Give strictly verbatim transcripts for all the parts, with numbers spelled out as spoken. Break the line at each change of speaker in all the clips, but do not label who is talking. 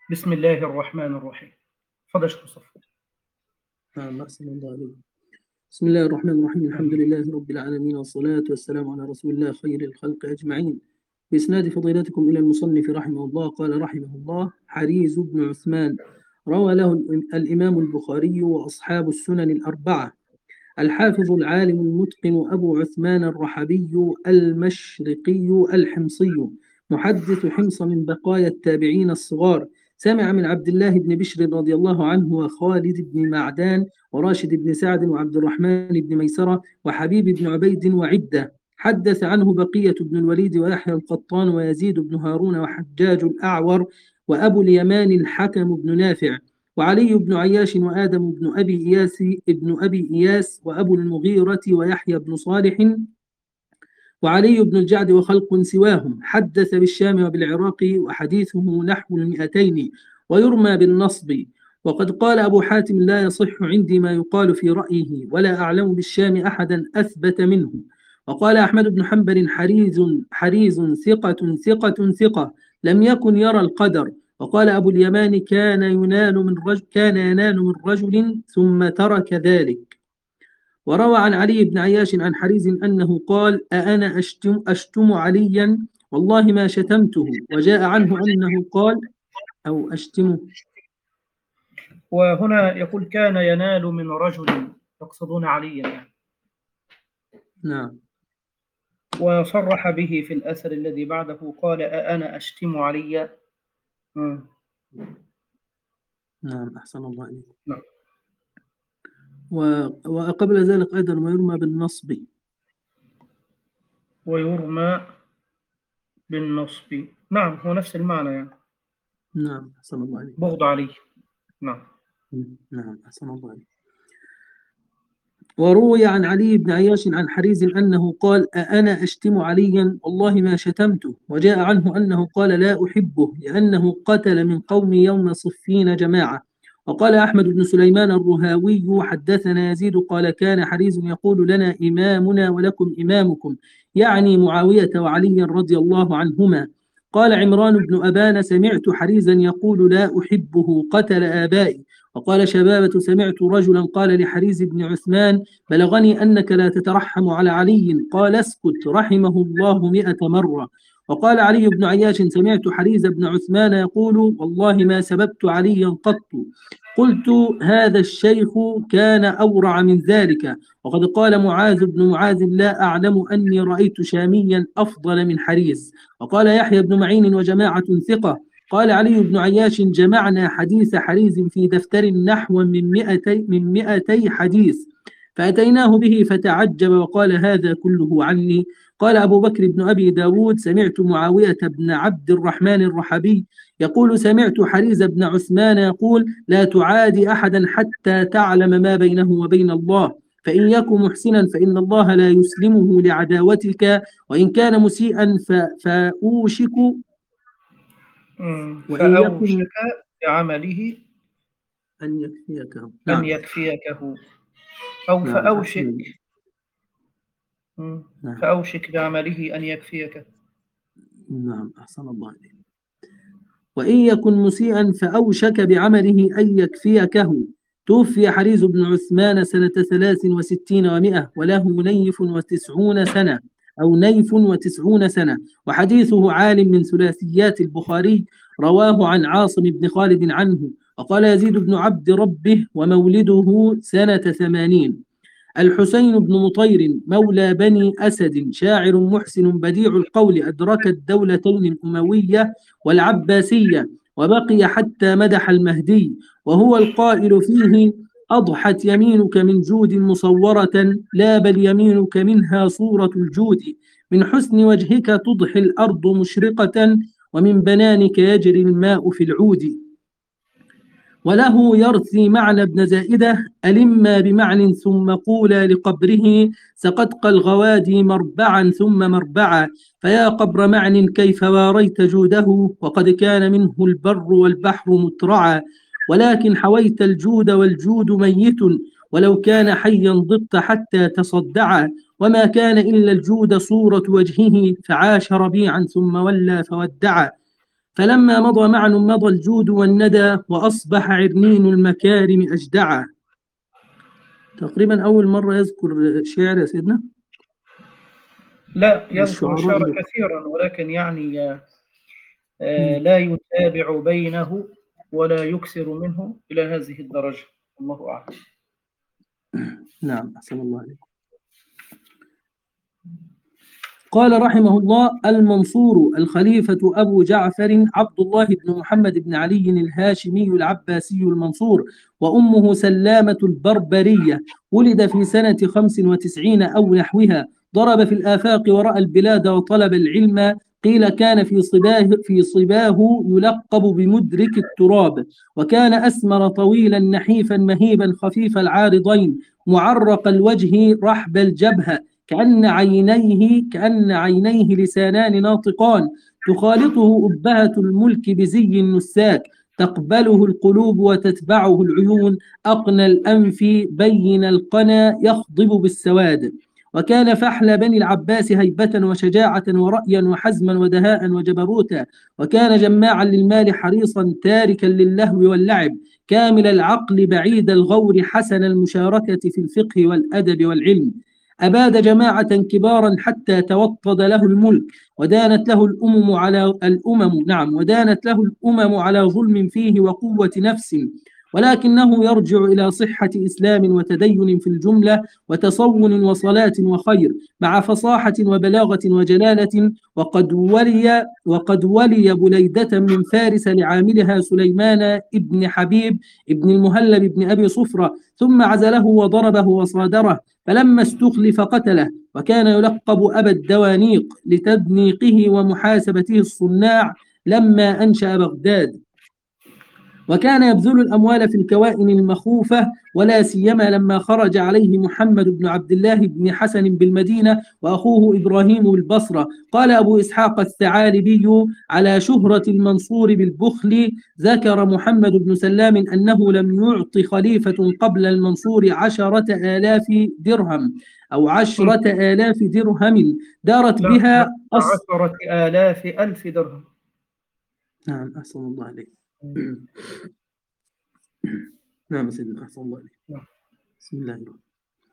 بسم الله الرحمن الرحيم. تفضل يا شيخ مصطفى.
نعم، أحسن الله عليك. بسم الله الرحمن الرحيم. الحمد لله رب العالمين، والصلاة والسلام على رسول الله خير الخلق أجمعين. بإسناد فضيلتكم إلى المصنف رحمه الله قال رحمه الله: حريز بن عثمان روى له الإمام البخاري وأصحاب السنن الأربعة. الحافظ العالم المتقن أبو عثمان الرحبي المشرقي الحمصي، محدث حمص من بقايا التابعين الصغار، سمع من عبد الله بن بشر رضي الله عنه وخالد بن معدان وراشد بن سعد وعبد الرحمن بن ميسرة وحبيب بن عبيد وعدة. حدث عنه بقية بن الوليد ويحيى القطان ويزيد بن هارون وحجاج الأعور وأبو اليمان الحكم بن نافع وعلي بن عياش وآدم بن أبي إياس ابن أبي إياس وأبو المغيرة ويحيى بن صالح وعلي بن الجعد وخلق سواهم. حدث بالشام وبالعراق وحديثه نحو المئتين ويرمى بالنصب. وقد قال أبو حاتم: لا يصح عندي ما يقال في رأيه، ولا أعلم بالشام أحدا أثبت منه. وقال أحمد بن حنبل: حريز حريز ثقة ثقة ثقة، لم يكن يرى القدر. وقال أبو اليمان: كان ينال من رجل كان ينال من رجل ثم ترك ذلك. وروى عن علي بن عياش عن حريز أنه قال: أأنا أشتم, أشتم عليا والله ما شتمته. وجاء عنه أنه قال: أو أشتمه.
وهنا يقول كان ينال من رجل، يقصدون عليا يعني.
نعم.
وصرح به في الأثر الذي بعده، قال: أأنا أشتم عليا. مم.
نعم، أحسن الله إليك.
نعم.
وقبل ذلك أيضا ويرمى بالنصب.
ويرمى بالنصب، نعم، هو نفس المعنى يعني.
نعم، أحسن الله إليك.
بغض عليه. نعم.
نعم، أحسن الله إليك. وروي عن علي بن عياش عن حريز أنه قال: أأنا أشتم عليا والله ما شتمته. وجاء عنه أنه قال: لا أحبه لأنه قتل من قوم يوم صفين جماعة. وقال أحمد بن سليمان الرهاوي: حدثنا يزيد قال: كان حريز يقول لنا: إمامنا ولكم إمامكم، يعني معاوية وعلي رضي الله عنهما. قال عمران بن أبان: سمعت حريزا يقول: لا أحبه، قتل آبائي. وقال شبابة: سمعت رجلا قال لحريز بن عثمان: بلغني أنك لا تترحم على علي. قال: اسكت رحمه الله مئة مرة. وقال علي بن عياش: سمعت حريز بن عثمان يقول: والله ما سببت عليا قط. قلت: هذا الشيخ كان أورع من ذلك. وقد قال معاذ بن معاذ: لا أعلم أني رأيت شاميا أفضل من حريز. وقال يحيى بن معين وجماعة ثقة. قال علي بن عياش: جمعنا حديث حريز في دفتر نحو من مئتي, من مئتي حديث، فأتيناه به فتعجب وقال: هذا كله عني. قال أبو بكر بن أبي داود: سمعت معاوية بن عبد الرحمن الرحبي يقول: سمعت حريز بن عثمان يقول: لا تعادي أحدا حتى تعلم ما بينه وبين الله، فإن يكن محسنا فإن الله لا يسلمه لعداوتك، وإن كان مسيئا فأوشك
فأوشك بعمله
أن يكفيك.
أن
نعم.
يكفيكه، أو
نعم.
فأوشك
نعم.
فأوشك بعمله أن يكفيك.
نعم، أحسن الله عليك. وإن يكن مسيئا فأوشك بعمله أن يكفيكه. توفي حريز بن عثمان سنة ثلاث وستين ومئة، وله نيف وتسعون سنة أو نيف وتسعون سنة، وحديثه عالم من ثلاثيات البخاري، رواه عن عاصم بن خالد عنه. وقال يزيد بن عبد ربه: ومولده سنة ثمانين. الحسين بن مطير مولى بني أسد، شاعر محسن بديع القول، أدرك الدولتين الأموية والعباسية، وبقي حتى مدح المهدي، وهو القائل فيه: أضحت يمينك من جود مصورة، لا بل يمينك منها صورة الجود، من حسن وجهك تضحي الأرض مشرقة، ومن بنانك يجري الماء في العود. وله يرثي معنى ابن زائدة: ألما بمعنى ثم قولا لقبره، سقطق الغوادي مربعا ثم مربعا، فيا قبر معنى كيف واريت جوده، وقد كان منه البر والبحر مترعا، ولكن حويت الجود والجود ميت، ولو كان حيا ضبط حتى تصدعا، وما كان إلا الجود صورة وجهه، فعاش ربيعا ثم ولى فودعا. فلما مضى معن مضى الجود والندى، وأصبح عرنين المكارم أجدعا. تقريبا أول مرة يذكر شعر يا سيدنا.
لا، يذكر
الشعراء
الشعر
اللي-
كثيرا، ولكن يعني آه،
مم.
لا يتابع بينه ولا يكثر منه إلى هذه الدرجة. الله أعلم.
نعم، أحسن الله عليك. قال رحمه الله: المنصور الخليفة أبو جعفر عبد الله بن محمد بن علي الهاشمي العباسي المنصور، وأمه سلامة البربرية، ولد في سنة خمس وتسعين أو نحوها، ضرب في الآفاق ورأى البلاد وطلب العلم، قيل كان في صباه في صباه يلقب بمدرك التراب، وكان أسمر طويلا نحيفا مهيبا خفيف العارضين معرق الوجه رحب الجبهة، كأن عينيه كأن عينيه لسانان ناطقان، تخالطه أبهة الملك بزي النساك، تقبله القلوب وتتبعه العيون، أقنى الأنف بين القنا يخضب بالسواد. وكان فحل بني العباس هيبة وشجاعة ورأيا وحزما ودهاء وجبروتا، وكان جماعا للمال حريصا تاركا للهو واللعب، كامل العقل بعيد الغور حسن المشاركة في الفقه والأدب والعلم. أباد جماعة كبارا حتى توطد له الملك، ودانت له الأمم على الأمم نعم ودانت له الأمم على ظلم فيه وقوة نفس، ولكنه يرجع إلى صحة إسلام وتدين في الجملة، وتصون وصلاة وخير، مع فصاحة وبلاغة وجلالة. وقد ولي وقد ولي بليدة من فارس لعاملها سليمان ابن حبيب ابن المهلب ابن أبي صفرة، ثم عزله وضربه وصادره، فلما استخلف قتله، وكان يلقب أبا الدوانيق لتدنيقه ومحاسبته الصناع لما أنشأ بغداد. وكان يبذل الأموال في الكوائن المخوفة، ولا سيما لما خرج عليه محمد بن عبد الله بن حسن بالمدينة وأخوه إبراهيم بالبصرة. قال أبو إسحاق الثعالبي على شهرة المنصور بالبخل: ذكر محمد بن سلام أنه لم يعط خليفة قبل المنصور عشرة آلاف درهم أو عشرة آلاف درهم دارت
لا،
بها أص...
عشرة آلاف ألف درهم.
نعم، أحسن الله عليك. نعم سيدنا، أحسن الله عليك. بسم الله الرحمن الرحيم.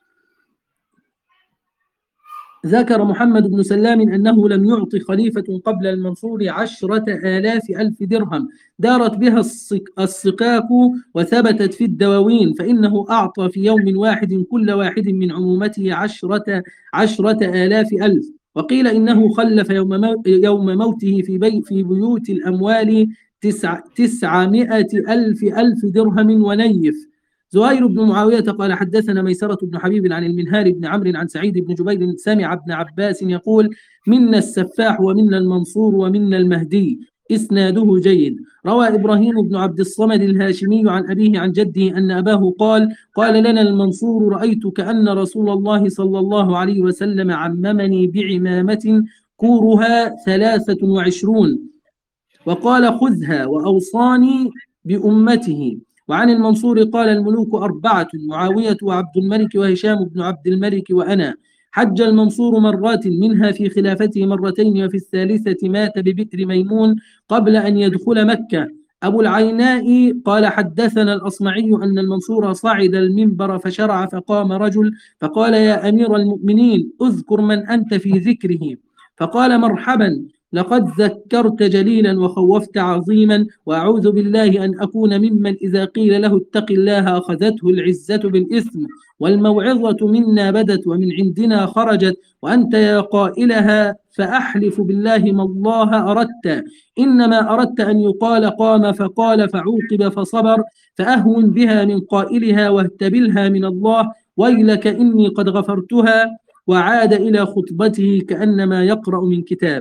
ذكر محمد بن سلام أنه لم يعط خليفة قبل المنصور عشرة آلاف ألف درهم دارت بها الصكاك وثبتت في الدواوين، فإنه أعطى في يوم واحد كل واحد من عمومته عشرة, عشرة آلاف ألف. وقيل إنه خلف يوم, يوم موته في, بي في بيوت الأموال تسع تسعمائة ألف ألف درهم ونيف. زهير بن معاوية قال: حدثنا ميسرة بن حبيب عن المنهار بن عمرو عن سعيد بن جبير سمع ابن عباس يقول: منا السفاح ومنا المنصور ومنا المهدي. إسناده جيد. روى إبراهيم بن عبد الصمد الهاشمي عن أبيه عن جده أن أباه قال: قال لنا المنصور: رأيت كأن رسول الله صلى الله عليه وسلم عممني بعمامة كورها ثلاثة وعشرون، وقال: خذها، وأوصاني بأمته. وعن المنصور قال: الملوك أربعة: معاوية وعبد الملك وهشام بن عبد الملك وأنا. حج المنصور مرات، منها في خلافته مرتين، وفي الثالثة مات ببئر ميمون قبل أن يدخل مكة. أبو العيناء قال: حدثنا الأصمعي أن المنصور صعد المنبر فشرع، فقام رجل فقال: يا أمير المؤمنين، اذكر من أنت في ذكره. فقال: مرحبا، لقد ذكرت جليلا وخوفت عظيما، وأعوذ بالله أن أكون ممن إذا قيل له اتق الله أخذته العزة بالإثم، والموعظة منا بدت ومن عندنا خرجت، وأنت يا قائلها فأحلف بالله ما الله أردت، إنما أردت أن يقال قام فقال فعوقب فصبر، فأهون بها من قائلها واهتبلها من الله، ويلك إني قد غفرتها. وعاد إلى خطبته كأنما يقرأ من كتاب.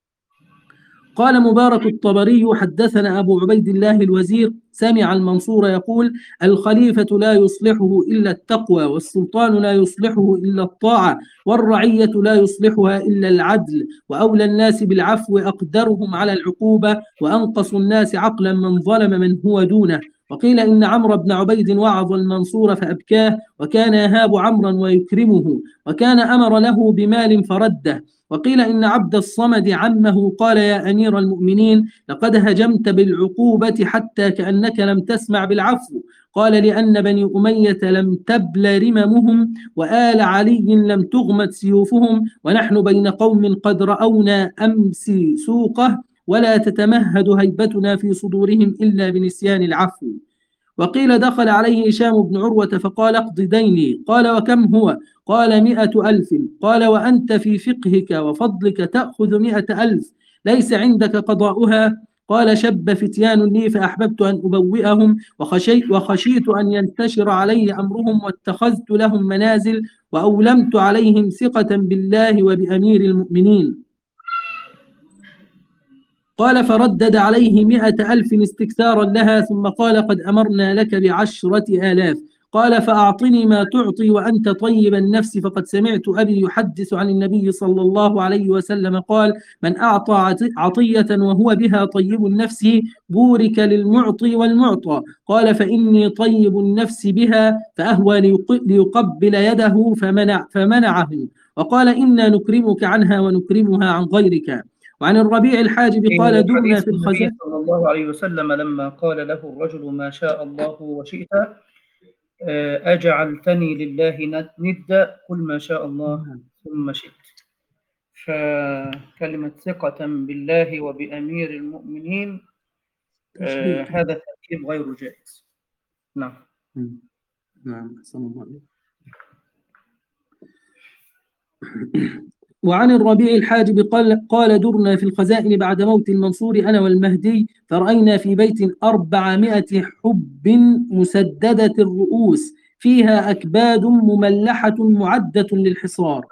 قال مبارك الطبري: حدثنا أبو عبيد الله الوزير سمع المنصور يقول: الخليفة لا يصلحه إلا التقوى، والسلطان لا يصلحه إلا الطاعة، والرعية لا يصلحها إلا العدل، وأولى الناس بالعفو أقدرهم على العقوبة، وأنقص الناس عقلا من ظلم من هو دونه. وقيل إن عمرو بن عبيد وعظ المنصور فأبكاه، وكان يهاب عمرا ويكرمه، وكان أمر له بمال فرده. وقيل إن عبد الصمد عمه قال يا أمير المؤمنين لقد هجمت بالعقوبة حتى كأنك لم تسمع بالعفو. قال لأن بني أمية لم تبل رممهم، وآل علي لم تغمد سيوفهم، ونحن بين قوم قد رأونا أمس سوقه، ولا تتمهد هيبتنا في صدورهم إلا بنسيان العفو. وقيل دخل عليه هشام بن عروة فقال اقض ديني. قال وكم هو؟ قال مئة ألف. قال وأنت في فقهك وفضلك تأخذ مئة ألف، ليس عندك قضاؤها؟ قال شب فتيان لي فأحببت أن أبوئهم، وخشيت, وخشيت أن ينتشر علي أمرهم، واتخذت لهم منازل، وأولمت عليهم ثقة بالله وبأمير المؤمنين. قال فردد عليه مئة ألف استكثارا لها، ثم قال قد أمرنا لك بعشرة آلاف. قال فأعطني ما تعطي وأنت طيب النفس، فقد سمعت أبي يحدث عن النبي صلى الله عليه وسلم قال من أعطى عطية وهو بها طيب النفس بورك للمعطي والمعطى. قال فإني طيب النفس بها، فأهوى ليقبل يده فمنع فمنعه، وقال إنا نكرمك عنها ونكرمها عن غيرك. وعن الربيع الحاجب قال درنا في الخزائن.
النبي صلى الله عليه وسلم لما قال له الرجل ما شاء الله وشئت أجعلتني لله ندا قل ما شاء الله ثم شئت. فكلمة ثقة بالله وبأمير المؤمنين آه هذا تركيب غير جائز. نعم.
نعم أحسن الله. وعن الربيع الحاجب قال, قال درنا في الخزائن بعد موت المنصور أنا والمهدي، فرأينا في بيت أربعمائة حب مسددة الرؤوس فيها أكباد مملحة معدة للحصار.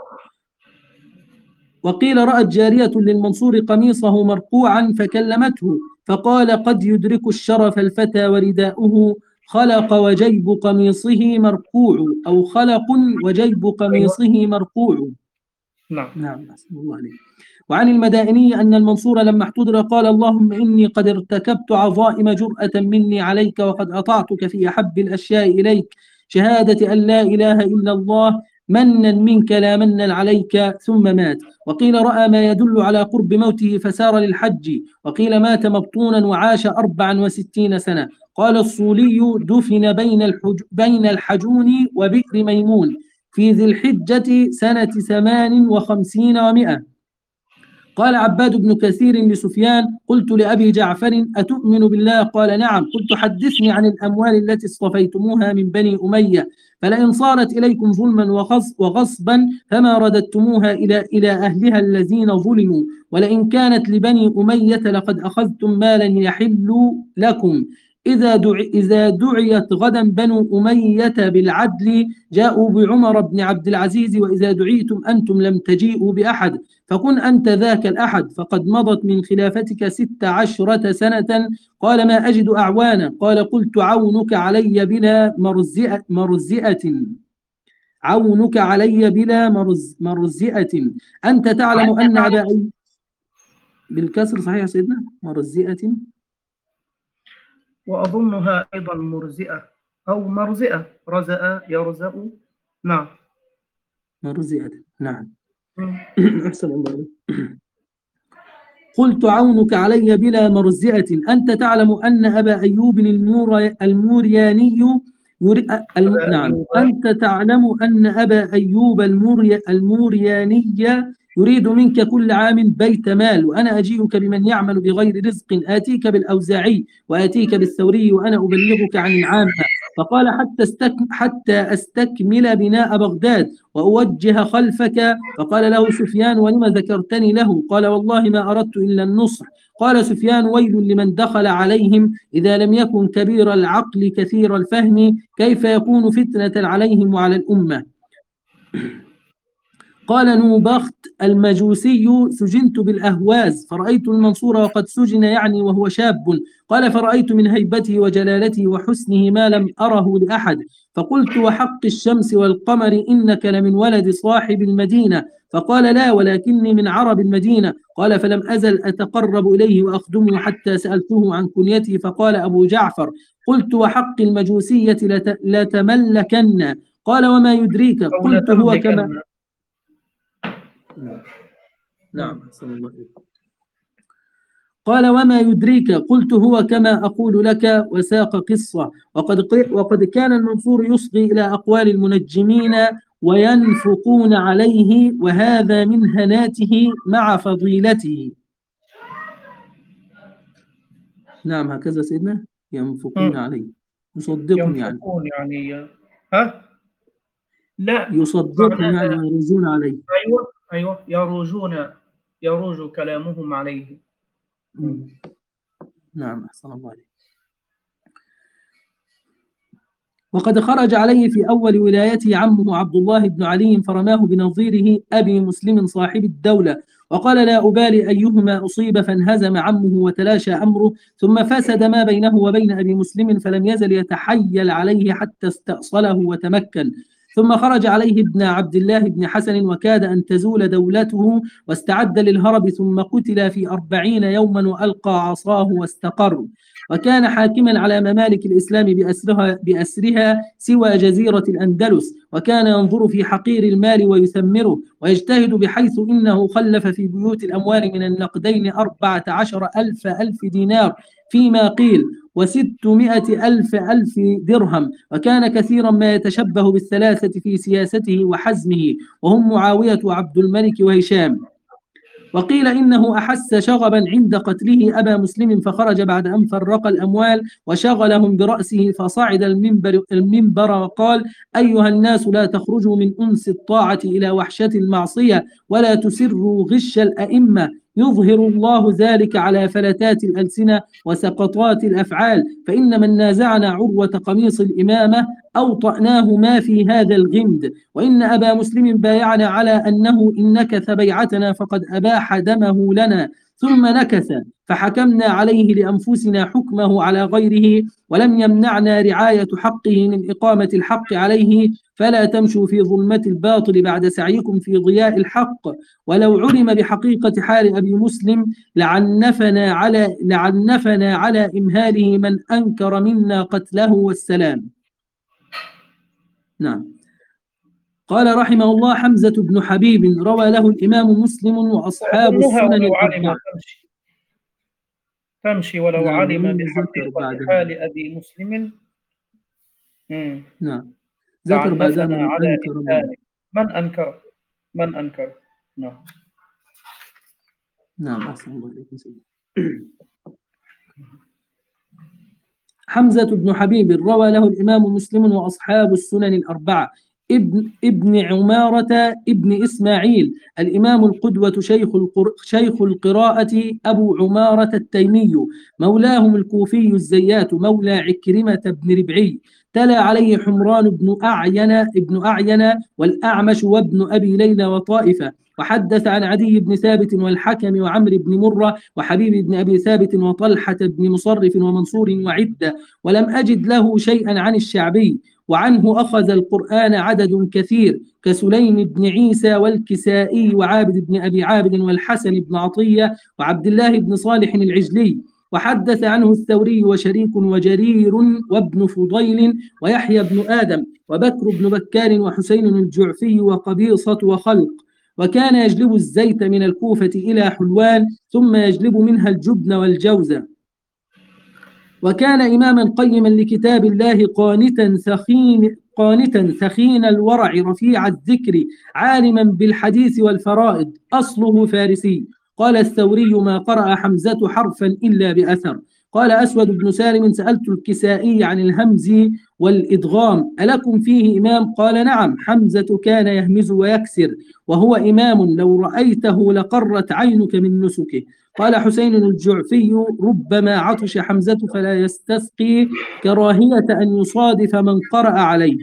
وقيل رأت جارية للمنصور قميصه مرقوعا فكلمته فقال قد يدرك الشرف الفتى ورداؤه خلق وجيب قميصه مرقوع، أو خلق وجيب قميصه مرقوع.
نعم.
نعم أحسن الله عليك. وعن المدائني أن المنصور لما احتضر قال اللهم إني قد ارتكبت عظائم جرأة مني عليك، وقد أطعتك في أحب الأشياء إليك، شهادة أن لا إله إلا الله، منا منك لا منا عليك. ثم مات. وقيل رأى ما يدل على قرب موته فسار للحج. وقيل مات مبطونا وعاش أربعا وستين سنة. قال الصولي دفن بين, الحج بين الحجون وبئر ميمون في ذي الحجة سنة ثمان وخمسين ومئة. قال عباد بن كثير لسفيان قلت لأبي جعفر أتؤمن بالله؟ قال نعم. قلت حدثني عن الأموال التي اصطفيتموها من بني أمية، فلئن صارت إليكم ظلما وغصبا فما رددتموها إلى, إلى أهلها الذين ظلموا، ولئن كانت لبني أمية لقد أخذتم مالا يحل لكم. إذا, دعي إذا دعيت غدا بنو أمية بالعدل جاءوا بعمر بن عبد العزيز، وإذا دعيتم أنتم لم تجيئوا بأحد، فكن أنت ذاك الأحد، فقد مضت من خلافتك ست عشرة سنة. قال ما أجد أعوانا. قال قلت عونك علي بلا مرزئة, مرزئة عونك علي بلا مرز مرزئة أنت تعلم أن أبا أي... بالكسر صحيح سيدنا مرزئة،
وأظنها أيضا مرزئة أو مرزئة، رزأ يرزأ. نعم
مرزئة. نعم أحسن الله. قلت عونك علي بلا مرزئة أنت تعلم أن أبا أيوب المورياني يري... الم... نعم أنت تعلم أن أبا أيوب الموري... المورياني يريد منك كل عام بيت مال، وأنا أجيئك بمن يعمل بغير رزق، آتيك بالأوزاعي وآتيك بالثوري وأنا أبلغك عن العامة. فقال حتى, استك... حتى أستكمل بناء بغداد وأوجه خلفك. فقال له سفيان ولما ذكرتني له؟ قال والله ما أردت إلا النصح. قال سفيان ويل لمن دخل عليهم إذا لم يكن كبير العقل كثير الفهم، كيف يكون فتنة عليهم وعلى الأمة. قال نوبخت المجوسي سجنت بالأهواز فرأيت المنصور وقد سجن يعني وهو شاب. قال فرأيت من هيبته وجلالته وحسنه ما لم أره لأحد، فقلت وحق الشمس والقمر إنك لمن ولد صاحب المدينة. فقال لا ولكني من عرب المدينة. قال فلم أزل أتقرب إليه وأخدمه حتى سألته عن كنيته، فقال أبو جعفر قلت وحق المجوسية لت... لتملكن. قال وما يدريك؟ قلت هو كما نعم أحسن الله إليك. قال وما يدريك؟ قلت هو كما أقول لك، وساق قصة. وقد, وقد كان المنصور يصغي إلى أقوال المنجمين وينفقون عليه، وهذا من هناته مع فضيلته. نعم هكذا سيدنا، ينفقون عليه، يصدقون يعني
ينفقون يعني ها لا
يصدقون يعني ويروجون عليه.
أيوة أيوة يروجون يروج كلامهم عليه.
مم. نعم أحسن الله عليه. وقد خرج عليه في أول ولايته عمه عبد الله بن علي فرماه بنظيره أبي مسلم صاحب الدولة، وقال لا أبالي أيهما أصيب، فانهزم عمه وتلاشى أمره، ثم فسد ما بينه وبين أبي مسلم، فلم يزل يتحيل عليه حتى استأصله وتمكن. ثم خرج عليه ابن عبد الله بن حسن وكاد أن تزول دولته، واستعد للهرب، ثم قتل في أربعين يوما وألقى عصاه واستقر. وكان حاكما على ممالك الإسلام بأسرها, بأسرها سوى جزيرة الأندلس، وكان ينظر في حقير المال ويثمره، ويجتهد بحيث إنه خلف في بيوت الأموال من النقدين أربعة عشر ألف ألف دينار فيما قيل، وستمائة ألف ألف درهم. وكان كثيرا ما يتشبه بالثلاثة في سياسته وحزمه، وهم معاوية وعبد الملك وهشام. وقيل إنه أحس شغبا عند قتله أبا مسلم، فخرج بعد أن فرق الأموال وشغلهم برأسه، فصعد المنبر, المنبر وقال أيها الناس لا تخرجوا من أنس الطاعة إلى وحشة المعصية، ولا تسروا غش الأئمة، يظهر الله ذلك على فلتات الألسنة وسقطات الأفعال، فإن من نازعنا عروة قميص الإمامة أوطأناه ما في هذا الغمد، وإن أبا مسلم بايعنا على أنه إن نكث بيعتنا فقد أباح دمه لنا، ثم نكث فحكمنا عليه لأنفسنا حكمه على غيره، ولم يمنعنا رعاية حقه من إقامة الحق عليه، فلا تمشوا في ظلمة الباطل بعد سعيكم في ضياء الحق. ولو علم بحقيقة حال أبي مسلم لعنفنا على, لعنفنا على إمهاله من أنكر منا قتله والسلام. نعم. قال رحمه الله حمزة بن حبيب روى له الإمام مسلم وأصحاب السنن الأربعة.
تمشي, تمشي ولو
نعم
علم بحقيقة حال أبي مسلم. مم.
نعم ذكر بعدها من
على
أنكر
من, من أنكر من أنكر نعم
نعم أحسن الله عليكم سيدي. حمزة بن حبيب روى له الإمام مسلم وأصحاب السنن الأربعة. ابن, ابن عمارة ابن إسماعيل الإمام القدوة شيخ, شيخ القراءة أبو عمارة التيمي، مولاهم الكوفي الزيات مولى عكرمة بن ربعي. تلا عليه حمران بن أعين ابن أعين والأعمش وابن أبي ليلى وطائفة. وحدث عن عدي بن ثابت والحكم وعمر بن مرة وحبيب بن أبي ثابت وطلحة بن مصرف ومنصور وعدة، ولم أجد له شيئا عن الشعبي. وعنه أخذ القرآن عدد كثير كسليم بن عيسى والكسائي وعابد بن أبي عابد والحسن بن عطية وعبد الله بن صالح العجلي. وحدث عنه الثوري وشريك وجرير وابن فضيل ويحيى بن آدم وبكر بن بكار وحسين الجعفي وقبيصة وخلق. وكان يجلب الزيت من الكوفة إلى حلوان، ثم يجلب منها الجبن والجوز. وكان إماما قيما لكتاب الله قانتا ثخين قانتا ثخين الورع رفيع الذكر عالما بالحديث والفرائض، أصله فارسي. قال الثوري ما قرأ حمزة حرفا إلا بأثر. قال أسود بن سالم سألت الكسائي عن الهمز والإدغام ألكم فيه إمام؟ قال نعم، حمزة كان يهمز ويكسر، وهو إمام لو رأيته لقرت عينك من نسكه. قال حسين الجعفي ربما عطش حمزة فلا يستسقي كراهية أن يصادف من قرأ عليه.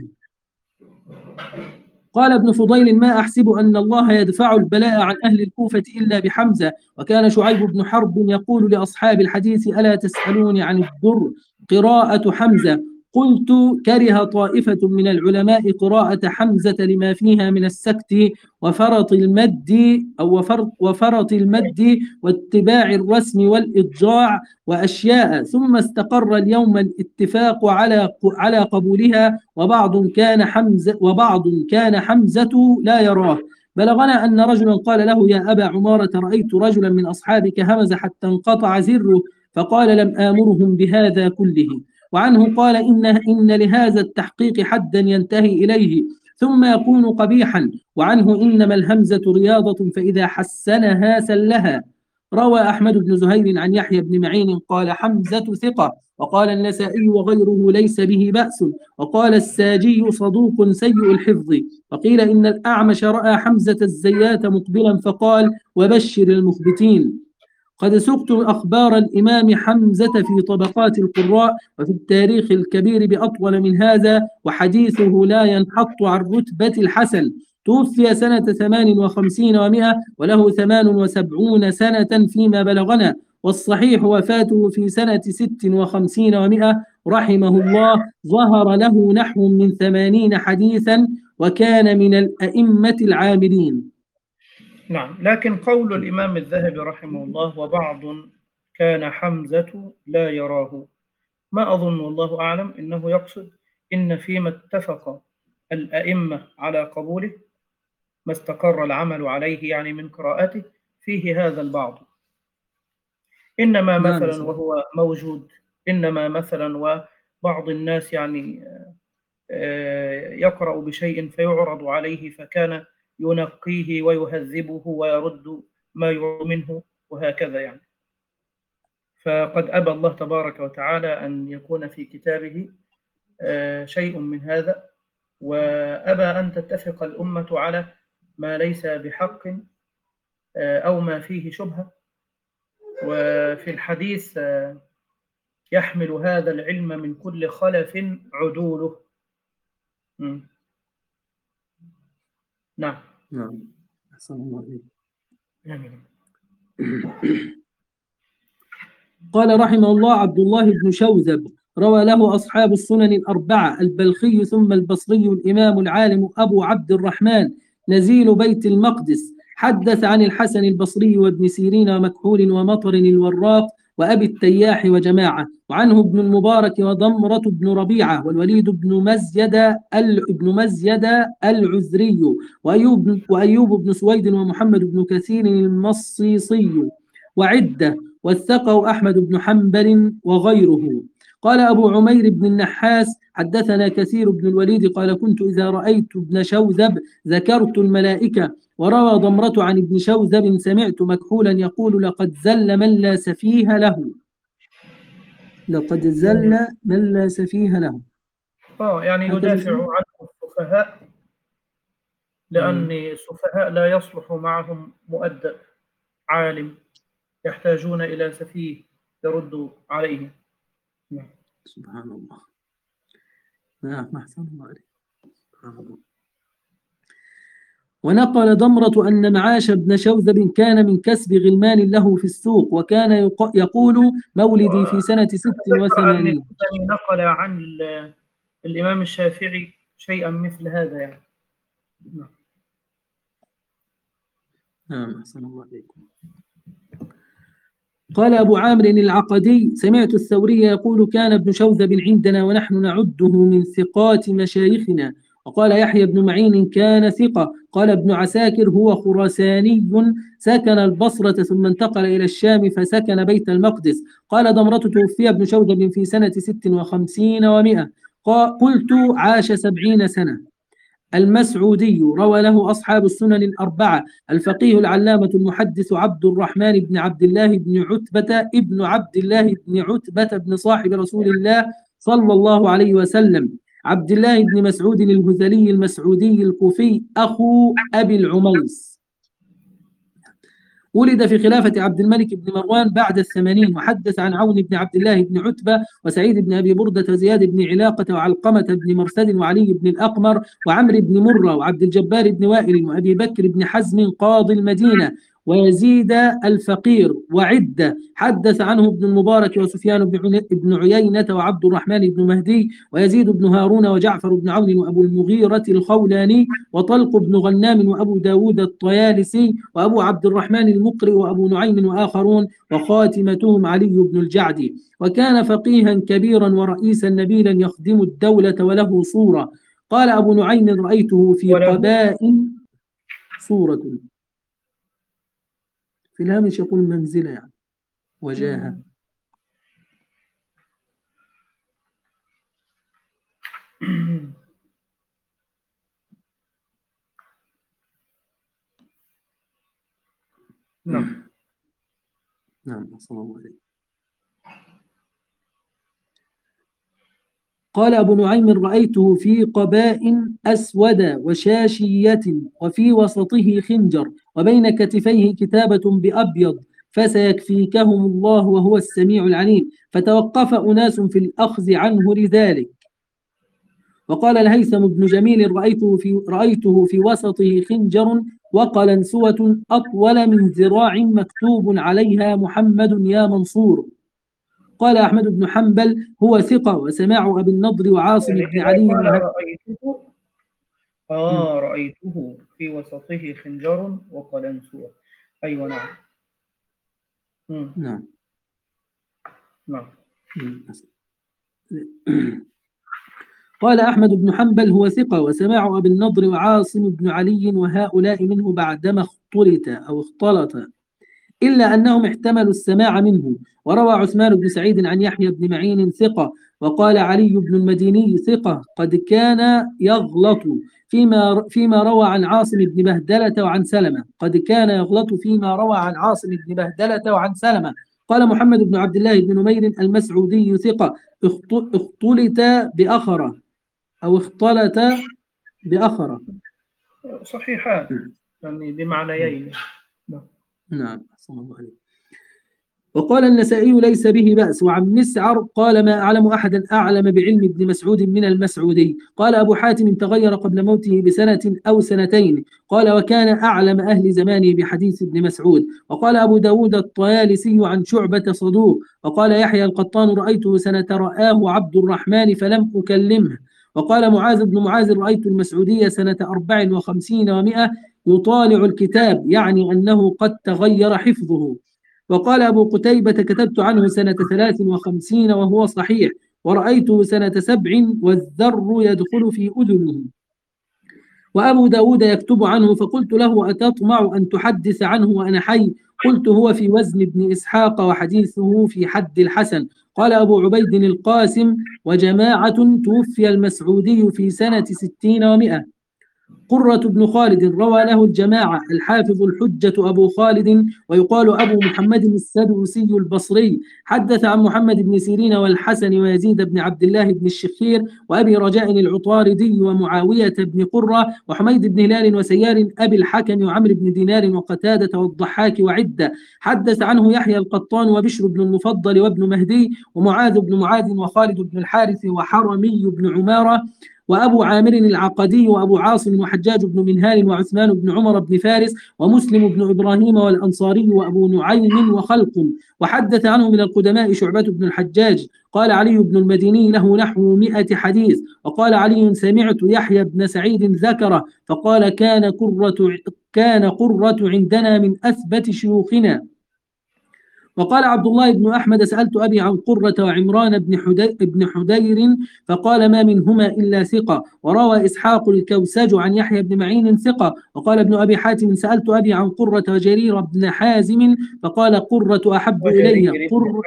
قال ابن فضيل ما أحسب أن الله يدفع البلاء عن أهل الكوفة إلا بحمزة. وكان شعيب بن حرب يقول لأصحاب الحديث ألا تسألوني عن الدر قراءة حمزة؟ قلت كره طائفة من العلماء قراءة حمزة لما فيها من السكت وفرط المد أو وفرط, وفرط المد واتباع الرسم والإضجاع وأشياء، ثم استقر اليوم الاتفاق على على قبولها، وبعض كان حمزة وبعض كان حمزة لا يراه. بلغنا أن رجلا قال له: يا أبا عمارة، رأيت رجلا من أصحابك همز حتى انقطع زره، فقال: لم آمرهم بهذا كله. وعنه قال: إن, إن لهذا التحقيق حدا ينتهي إليه ثم يكون قبيحا. وعنه: إنما الهمزة رياضة فإذا حسنها سلها. روى أحمد بن زهير عن يحيى بن معين قال: حمزة ثقة. وقال النسائي وغيره: ليس به بأس. وقال الساجي: صدوق سيء الحفظ. وقيل إن الأعمش رأى حمزة الزيات مقبلا فقال: وبشر المخبتين. قد سقت أخبار الإمام حمزة في طبقات القراء وفي التاريخ الكبير بأطول من هذا، وحديثه لا ينحط عن رتبة الحسن. توفي سنة ثمان وخمسين ومائة وله ثمان وسبعون سنة فيما بلغنا، والصحيح وفاته في سنة ست وخمسين ومائة رحمه الله. ظهر له نحو من ثمانين حديثا، وكان من الأئمة العاملين.
نعم، لكن قول الإمام الذهبي رحمه الله: وبعض كان حمزة لا يراه، ما أظن والله أعلم إنه يقصد إن فيما اتفق الأئمة على قبوله ما استقر العمل عليه يعني من قراءته فيه هذا البعض، إنما مثلا وهو موجود، إنما مثلا وبعض الناس يعني يقرأ بشيء فيعرض عليه فكان ينقيه ويهذبه ويرد ما يعرض منه وهكذا يعني. فقد أبى الله تبارك وتعالى أن يكون في كتابه شيء من هذا، وأبى أن تتفق الأمة على ما ليس بحق أو ما فيه شبهة. وفي الحديث: يحمل هذا العلم من كل خلف عدوله. م. نعم.
نعم. أحسن الله عليك.
آمين.
قال رحمه الله: عبد الله بن شوذب روى له أصحاب السنن الأربعة: البلخي ثم البصري الإمام العالم أبو عبد الرحمن نزيل بيت المقدس، حدث عن الحسن البصري وابن سيرين ومكحول ومطر الوراق وأبي التياح وجماعة. وعنه ابن المبارك وضمرة بن ربيعة والوليد بن مزيد ابن مزيد العذري وأيوب, وأيوب بن سويد ومحمد بن كثير المصيصي وعدة، وثقه أحمد بن حنبل وغيره. قال أبو عمير بن النحاس: حدثنا كثير بن الوليد قال: كنت إذا رأيت ابن شوذب ذكرت الملائكة. وروى ضمرة عن ابن شوذب: سمعت مكحولا يقول: لقد زل من لا سفيه له. لقد زل من لا سفيه له.
آه يعني يدافع عنه السفهاء، لأن السفهاء لا يصلح معهم مؤدب عالم، يحتاجون إلى سفيه يرد عليهم.
سبحان الله. نعم، أحسن الله عليك. ونقل ضمرة أن معاش بن شوذب كان من كسب غلمان له في السوق، وكان يقول: مولدي في سنة ست وثمانين.
نقل عن الإمام الشافعي شيئا مثل هذا يعني.
نعم، أحسن الله عليكم. قال أبو عامر العقدي: سمعت الثوري يقول: كان ابن شوذب عندنا ونحن نعده من ثقات مشايخنا. وقال يحيى بن معين: كان ثقة. قال ابن عساكر: هو خراساني سكن البصرة ثم انتقل إلى الشام فسكن بيت المقدس. قال ضمرة: توفي ابن شوذب في سنة ست وخمسين ومائة. قلت: عاش سبعين سنة. المسعودي روى له أصحاب السنن الأربعة: الفقيه العلامة المحدث عبد الرحمن بن عبد الله بن عتبة ابن عبد الله بن عتبة بن صاحب رسول الله صلى الله عليه وسلم، عبد الله بن مسعود الهذلي المسعودي الكوفي أخو أبي العميس. ولد في خلافة عبد الملك بن مروان بعد الثمانين، وحدث عن عون بن عبد الله بن عتبة وسعيد بن أبي بردة وزياد بن علاقة وعلقمة بن مرثد وعلي بن الأقمر وعمر بن مرة وعبد الجبار بن وائل وأبي بكر بن حزم قاضي المدينة ويزيد الفقير وعدة. حدث عنه ابن المبارك وسفيان بن عيينة وعبد الرحمن بن مهدي ويزيد بن هارون وجعفر بن عون وأبو المغيرة الخولاني وطلق بن غنام وأبو داود الطيالسي وأبو عبد الرحمن المقري وأبو نعيم وآخرون، وخاتمتهم علي بن الجعدي. وكان فقيها كبيرا ورئيسا نبيلا يخدم الدولة وله صورة. قال أبو نعيم رأيته في قباء صورة، في الهامش يقول منزلة يعني وجاهة.
نعم
نعم صلى الله عليه. قال أبو نعيم رأيته في قباء أسود وشاشية وفي وسطه خنجر وبين كتفيه كتابة بأبيض، فسيكفيكهم الله وهو السميع العليم. فتوقف أناس في الأخذ عنه لذلك. وقال الهيثم بن جميل رأيته في, رأيته في وسطه خنجر وقلنسوة أطول من ذراع مكتوب عليها محمد يا منصور. قال أحمد بن حنبل هو ثقة، وسماع أبي النضر وعاصم
يعني
بن علي
رأيته آه رأيته في وسطه خنجر وقلنسوة. أيوة نعم. مم.
نعم
نعم.
قال أحمد بن حنبل هو ثقة، وسماع أبي النضر وعاصم بن علي وهؤلاء منه بعدما اختلط أو اختلط، إلا أنهم احتملوا السماع منه. وروى عثمان بن سعيد عن يحيى بن معين ثقة. وقال علي بن المديني ثقة قد كان يغلط فيما فيما روى عن عاصم بن بهدلة وعن سلمة قد كان يغلط فيما روى عن عاصم بن بهدلة وعن سلمة. قال محمد بن عبد الله بن نمير المسعودي ثقة اختلط بأخرة أو اختلط بأخرة.
صحيحان يعني بمعنيين.
نعم صلى الله عليه. وقال النسائي ليس به بأس. وعن مسعر قال ما أعلم أحدا أعلم بعلم ابن مسعود من المسعودي. قال أبو حاتم تغير قبل موته بسنة أو سنتين. قال وكان أعلم أهل زمانه بحديث ابن مسعود. وقال أبو داود الطيالسي عن شعبة صدوق. وقال يحيى القطان رأيته سنة رآه عبد الرحمن فلم أكلمه. وقال معاذ بن معاذ رأيت المسعودية سنة أربع وخمسين ومئة يطالع الكتاب، يعني أنه قد تغير حفظه. وقال أبو قتيبة كتبت عنه سنة ثلاث وخمسين وهو صحيح، ورأيته سنة سبع والذر يدخل في أذنه. وأبو داود يكتب عنه فقلت له أتطمع أن تحدث عنه وأنا حي؟ قلت هو في وزن ابن إسحاق وحديثه في حد الحسن. قال أبو عبيد القاسم وجماعة توفي المسعودي في سنة ستين ومئة. قرة بن خالد روى له الجماعة، الحافظ الحجة أبو خالد ويقال أبو محمد السدوسي البصري. حدث عن محمد بن سيرين والحسن ويزيد بن عبد الله بن الشخير وأبي رجاء العطاردي ومعاوية بن قرة وحميد بن هلال وسيار أبي الحكم وعمرو بن دينار وقتادة والضحاك وعدة. حدث عنه يحيى القطان وبشر بن المفضل وابن مهدي ومعاذ بن معاذ وخالد بن الحارث وحرمي بن عمارة وأبو عامر العقدي وأبو عاصم وحجاج بن منهال وعثمان بن عمر بن فارس ومسلم بن إبراهيم والأنصاري وأبو نعيم وخلق. وحدث عنه من القدماء شعبة بن الحجاج. قال علي بن المديني له نحو مئة حديث. وقال علي سمعت يحيى بن سعيد ذكره فقال كان قرة, كان قرة عندنا من أثبت شيوخنا. وقال عبد الله بن أحمد سألت أبي عن قرة وعمران بن, حدي بن حدير فقال ما منهما إلا ثقة. وروى إسحاق الكوسج عن يحيى بن معين ثقة. وقال ابن أبي حاتم سألت أبي عن قرة وجرير بن حازم فقال قرة أحب إلي. قر...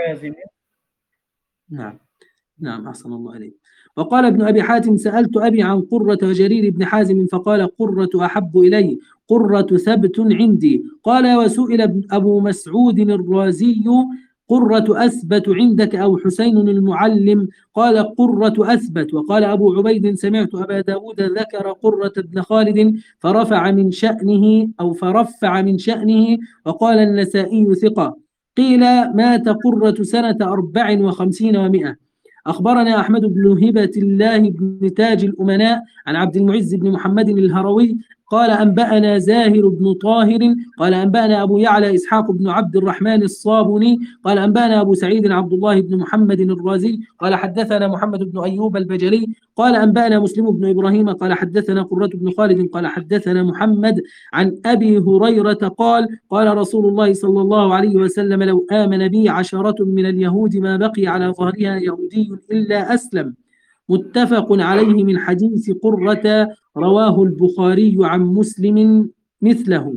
نعم نعم أحسن الله عليه. وقال ابن أبي حاتم سألت أبي عن قرة وجرير بن حازم فقال قرة أحب إلي. قرة ثبت عندي. قال وسئل أبو مسعود الرازي قرة أثبت عندك أو حسين المعلم؟ قال قرة أثبت. وقال أبو عبيد سمعت أبا داود ذكر قرة بن خالد فرفع من شأنه أو فرفع من شأنه. وقال النسائي ثقة. قيل مات قرة سنة أربع وخمسين ومئة. أخبرنا أحمد بن هبة الله بن تاج الأمناء عن عبد المعز بن محمد الهروي قال أنبأنا زاهر بن طاهر قال أنبأنا أبو يعلى إسحاق بن عبد الرحمن الصابوني قال أنبأنا أبو سعيد عبد الله بن محمد الرازي قال حدثنا محمد بن أيوب البجلي قال أنبأنا مسلم بن إبراهيم قال حدثنا قرة بن خالد قال حدثنا محمد عن أبي هريرة قال قال رسول الله صلى الله عليه وسلم لو آمن بي عشرة من اليهود ما بقي على ظهرها يهودي إلا أسلم. متفق عليه من حديث قرة رواه البخاري عن مسلم مثله.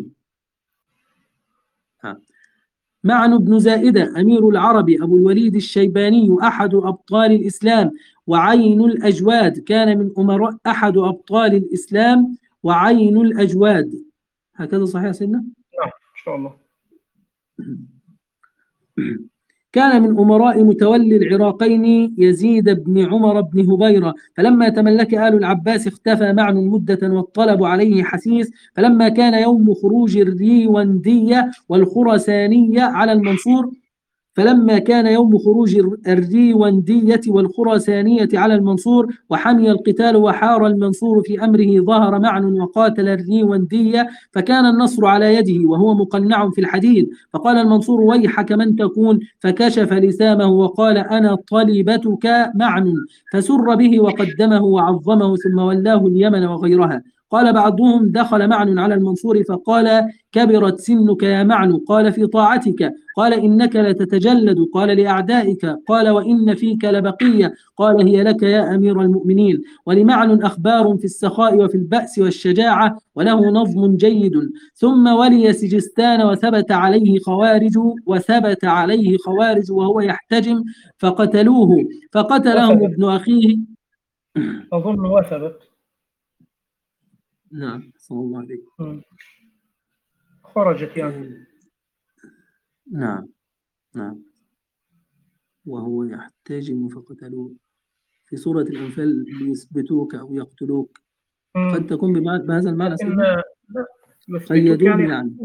معن بن زائدة أمير العرب أبو الوليد الشيباني أحد أبطال الإسلام وعين الأجواد، كان من أمراء أحد أبطال الإسلام وعين الأجواد. هكذا صحيح سيدنا؟
نعم إن شاء الله.
كان من أمراء متولي العراقين يزيد بن عمر بن هبيرة، فلما تملك آل العباس اختفى معن مدة واطلبوا عليه حسيس، فلما كان يوم خروج الريوندية والخرسانية على المنصور فلما كان يوم خروج الريوندية والخرسانية على المنصور وحمي القتال وحار المنصور في أمره ظهر معن وقاتل الريوندية فكان النصر على يده وهو مقنع في الحديد، فقال المنصور ويحك من تكون، فكشف لسامه وقال أنا طلبتك معن، فسر به وقدمه وعظمه ثم ولاه اليمن وغيرها. قال بعضهم دخل معن على المنصور فقال كبرت سنك يا معن، قال في طاعتك، قال إنك لتتجلد، قال لأعدائك، قال وإن فيك لبقية، قال هي لك يا أمير المؤمنين. ولمعن أخبار في السخاء وفي البأس والشجاعة وله نظم جيد. ثم ولي سجستان وثبت عليه خوارج وثبت عليه خوارج وهو يحتجم فقتلوه فقتلهم ابن أخيه.
أظن وثبت.
نعم صلى الله عليه وسلم.
خرجت يعني.
نعم نعم وهو يحتجم فقتلوه. في سورة الأنفال ليثبتوك أو يقتلوك.
مم.
قد تكون بهذا المعنى سيدنا؟
لا
قيدوه
يعني,
يعني.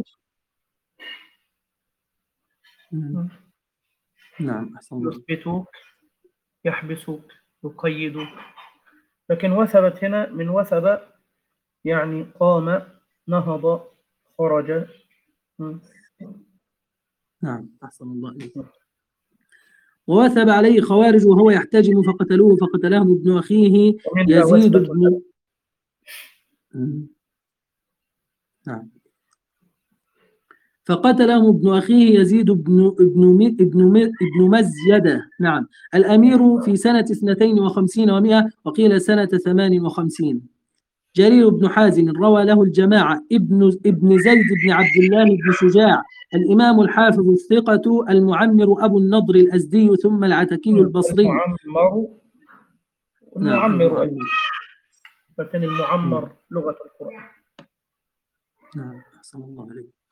نعم أحسن الله.
يثبتوك يحبسوك يقيدوك، لكن وثبت هنا من وثب يعني قام نهض خرج. مم.
نعم أحسن الله عليك. ووثب عليه خوارج وهو يحتجم فقتلوه فقتلهم ابن أخيه يزيد بن نعم فقتلهم ابن أخيه يزيد بن ابن ابن ابن مزيدة نعم الأمير في سنة اثنتين وخمسين ومئة وقيل سنة ثمان وخمسين. جرير بن حازم روى له الجماعة ابن ابن زيد بن عبد الله بن شجاع الإمام الحافظ الثقة المعمر أبو النضر الأزدي ثم العتكي البصري.
المعمر المعمر
نعم.
لكن المعمر لغة القرآن.
نعم أحسن الله عليك.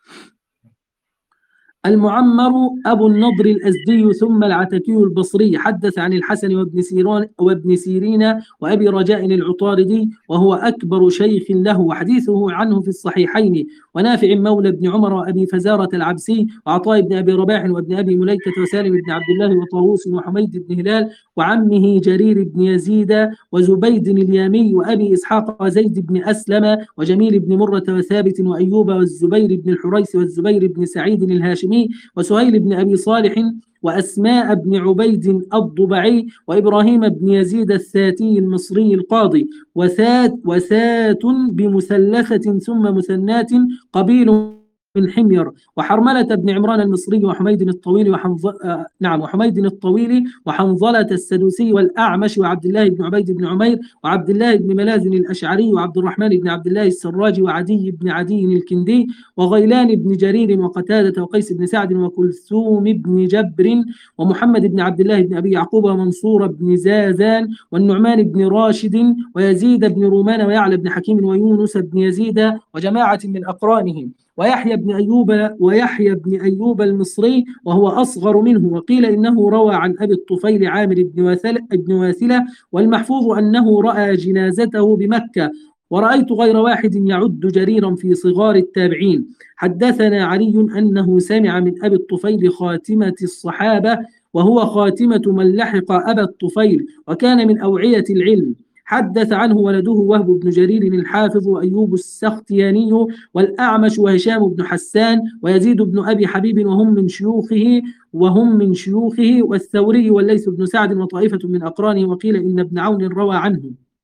المعمر أبو النضر الأزدي ثم العتكي البصري حدث عن الحسن وابن سيرين وابن سيرين وأبي رجاء العطاردي وهو أكبر شيخ له وحديثه عنه في الصحيحين. ونافع مولى بن عمر وأبي فزارة العبسي وعطاء بن أبي رباح وابن أبي مليكة وسالم بن عبد الله وطاووس وحميد بن هلال وعمه جرير بن يزيد وزبيد اليامي وأبي إسحاق وزيد بن أسلم وجميل بن مرة وثابت وأيوب والزبير بن الحريث والزبير بن سعيد الهاشمي وسهيل بن أبي صالح وأسماء بن عبيد الضبعي وإبراهيم بن يزيد الثاتي المصري القاضي وثات وثات بمثلثة ثم مثنات قبيل من حمير وحرملة بن عمران المصري وحميد الطويل وحنظ... آه نعم وحميد الطويل وحنظلة السدوسي والأعمش وعبد الله بن عبيد بن عمير وعبد الله بن ملازن الأشعري وعبد الرحمن بن عبد الله السراج وعدي بن عدي الكندي وغيلان بن جرير وقتادة وقيس بن سعد وكلثوم بن جبر ومحمد بن عبد الله بن أبي يعقوب ومنصور بن زازان والنعمان بن راشد ويزيد بن رومان ويعلى بن حكيم ويونس بن يزيد وجماعة من أقرانهم ويحيى بن أيوب ويحيى بن أيوب المصري وهو أصغر منه وقيل إنه روى عن أبي الطفيل عامر بن واثلة, بن واثلة والمحفوظ أنه رأى جنازته بمكة. ورأيت غير واحد يعد جريرا في صغار التابعين. حدثنا علي أنه سمع من أبي الطفيل خاتمة الصحابة وهو خاتمة من لحق أبا الطفيل وكان من أوعية العلم. حدث عنه ولده وهب بن جرير الحافظ وأيوب السختياني والأعمش وهشام بن حسان ويزيد بن أبي حبيب وهم من شيوخه وهم من شيوخه والثوري والليث بن سعد وطائفة من أقرانه، وقيل إن ابن عون روى عنه.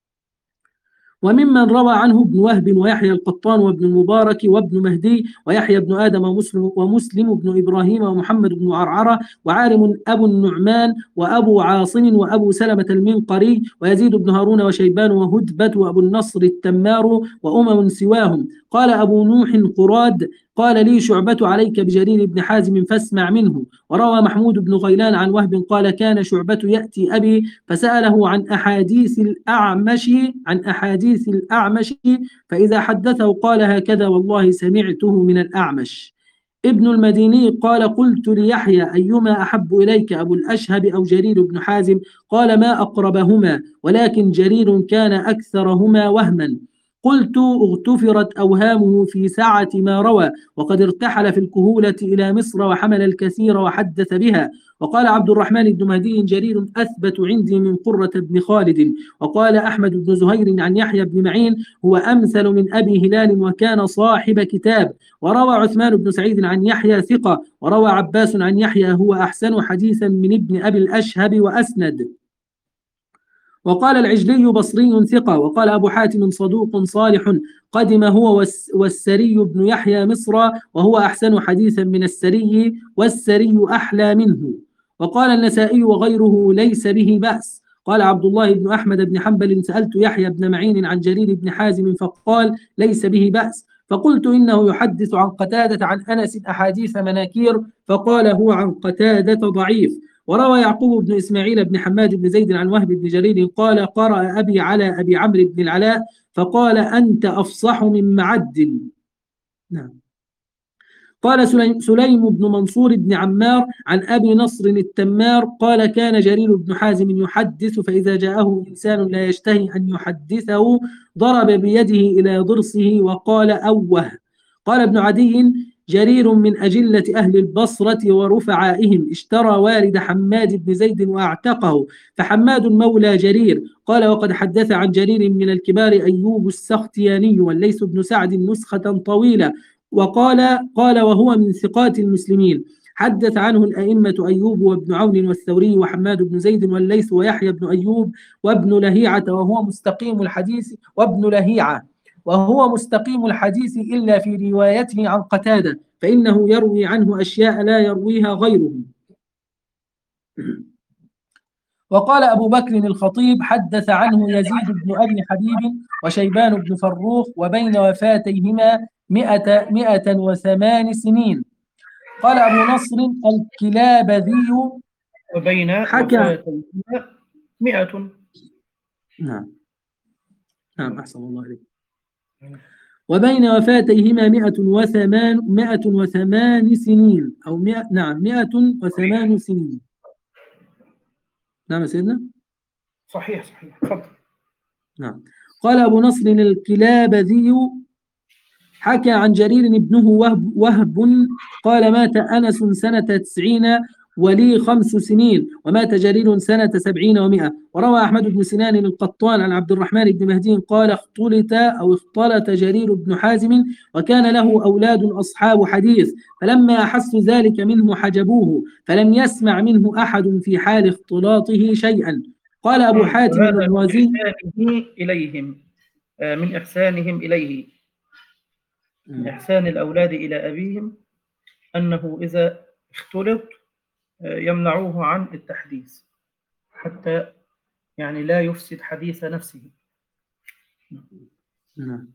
وممن روى عنه ابن وهب ويحيى القطان وابن المبارك وابن مهدي ويحيى بن آدم ومسلم, ومسلم بن إبراهيم ومحمد بن عرعرة وعارم أبو النعمان وأبو عاصم وأبو سلمة المنقري ويزيد بن هارون وشيبان وهدبة وأبو النصر التمار وأمم سواهم. قال أبو نوح قراد قال لي شعبة عليك بجرير بن حازم فاسمع منه. وروى محمود بن غيلان عن وهب قال كان شعبة يأتي أبي فسأله عن أحاديث الأعمش عن أحاديث الأعمش فإذا حدثه قال هكذا والله سمعته من الأعمش. ابن المديني قال قلت ليحيى أيما أحب إليك أبو الأشهب أو جرير بن حازم؟ قال ما أقربهما ولكن جرير كان أكثرهما وهما. قلت اغتفرت أوهامه في سعة ما روى وقد ارتحل في الكهولة إلى مصر وحمل الكثير وحدث بها. وقال عبد الرحمن بن مهدي جرير أثبت عندي من قرة بن خالد. وقال أحمد بن زهير عن يحيى بن معين هو أمثل من أبي هلال وكان صاحب كتاب. وروى عثمان بن سعيد عن يحيى ثقة. وروى عباس عن يحيى هو أحسن حديثا من ابن أبي الأشهب وأسند. وقال العجلي بصري ثقة. وقال أبو حاتم صدوق صالح قدم هو والسري بن يحيى مصر وهو أحسن حديثا من السري والسري أحلى منه. وقال النسائي وغيره ليس به بأس. قال عبد الله بن أحمد بن حنبل سألت يحيى بن معين عن جرير بن حازم فقال ليس به بأس. فقلت إنه يحدث عن قتادة عن أنس أحاديث مناكير فقال هو عن قتادة ضعيف. وروى يعقوب بن إسماعيل بن حماد بن زيد عن وهب بن جرير قال قرأ أبي على أبي عمرو بن العلاء فقال أنت أفصح من معد. نعم. قال سليم بن منصور بن عمار عن أبي نصر التمار قال كان جرير بن حازم يحدث فإذا جاءه إنسان لا يشتهي أن يحدثه ضرب بيده إلى ضرسه وقال أوه. قال ابن عدي جرير من أجلة أهل البصرة ورفعائهم اشترى والد حماد بن زيد وأعتقه فحماد مولى جرير. قال وقد حدث عن جرير من الكبار أيوب السختياني والليث بن سعد نسخة طويلة. وقال قال وهو من ثقات المسلمين. حدث عنه الأئمة أيوب وابن عون والثوري وحماد بن زيد والليث ويحيى بن أيوب وابن لهيعة وهو مستقيم الحديث وابن لهيعة وهو مستقيم الحديث إلا في روايته عن قتادة فإنه يروي عنه أشياء لا يرويها غيره. وقال أبو بكر الخطيب حدث عنه يزيد بن أبي حبيب وشيبان بن فروخ وبين وفاتيهما مئة, مئة وثمان سنين. قال أبو نصر الكلابذي
وبين وفاتيهما مئة.
نعم نعم أحسن الله عليك. وبين وفاتيهما مئة وثمان مئة وثمان سنين أو مئة نعم مئة وثمان سنين. نعم يا سيدنا
صحيح صحيح تفضل.
نعم. قال أبو نصر الكلابذي حكى عن جرير ابنه وهب, وهب قال مات أنس سنة تسعين ولي خمس سنين ومات جرير سنة سبعين ومئة. وروى أحمد بن سنان القطان عن عبد الرحمن بن مهدي قال اختلط أو اختلط جرير بن حازم وكان له أولاد أصحاب حديث فلما أحسوا ذلك منه حجبوه فلم يسمع منه أحد في حال اختلاطه شيئا. قال أبو حاتم الرازي
إليهم من إحسانهم إليه من إحسان الأولاد إلى أبيهم أنه إذا اختلط يمنعوه عن التحديث حتى يعني لا يفسد حديث نفسه.
نعم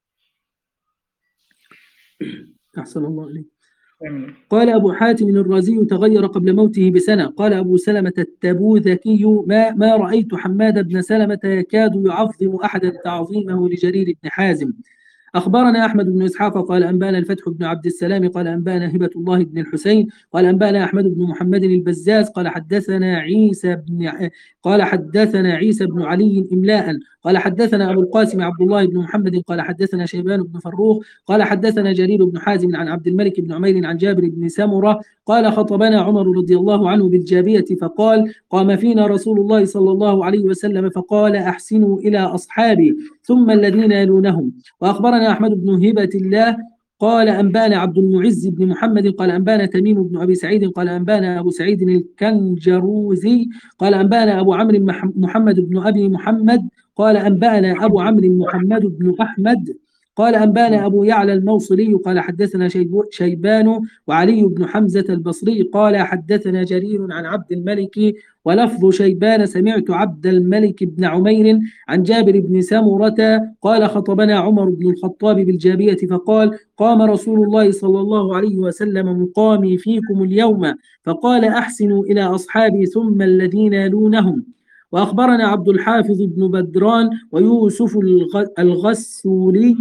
أحسن الله عليك. قال أبو حاتم الرازي تغير قبل موته بسنة. قال أبو سلمة التبوذكي ما, ما رأيت حماد بن سلمة يكاد يعظم أحدا تعظيمه لجرير بن حازم. أخبرنا أحمد بن إسحاق قال أنبانا الفتح بن عبد السلام قال أنبانا هبة الله بن الحسين قال أنبانا أحمد بن محمد البزاز قال حدثنا عيسى بن قال حدثنا عيسى بن علي إملاء قال حدثنا أبو القاسم عبد الله بن محمد قال حدثنا شيبان بن فروخ قال حدثنا جرير بن حازم عن عبد الملك بن عمير عن جابر بن سمرة قال خطبنا عمر رضي الله عنه بالجابية فقال قام فينا رسول الله صلى الله عليه وسلم فقال أحسنوا إلى أصحابي ثم الذين يلونهم. وأخبرنا أحمد بن هبة الله قال أنبانا عبد المعز بن محمد قال أنبانا تميم بن أبي سعيد قال أنبانا أبو سعيد الكنجروزي قال أنبانا أبو عمرو محمد بن أبي محمد قال أنبانا أبو عمرو محمد بن أحمد قال أنبانا أبو يعلى الموصلي قال حدثنا شيبان وعلي بن حمزة البصري قال حدثنا جرير عن عبد الملك ولفظ شيبان سمعت عبد الملك بن عمير عن جابر بن سمرة قال خطبنا عمر بن الخطاب بالجابية فقال قام رسول الله صلى الله عليه وسلم مقامي فيكم اليوم فقال أحسنوا إلى أصحابي ثم الذين يلونهم. وأخبرنا عبد الحافظ بن بدران ويوسف الغسولي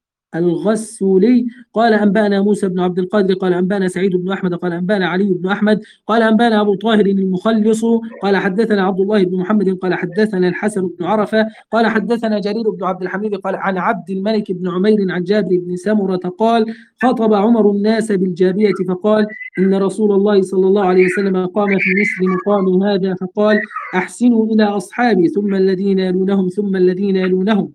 الغسولي قال أنبانا موسى بن عبد القادر قال أنبانا سعيد بن أحمد قال أنبانا علي بن أحمد قال أنبانا أبو طاهر المخلص قال حدثنا عبد الله بن محمد قال حدثنا الحسن بن عرفة قال حدثنا جرير بن عبد الحميد قال عن عبد الملك بن عمير عن جابر بن سمرة قال خطب عمر الناس بالجابية فقال إن رسول الله صلى الله عليه وسلم قام في مثل مقام هذا فقال أحسنوا إلى أصحابي ثم الذين يلونهم ثم الذين يلونهم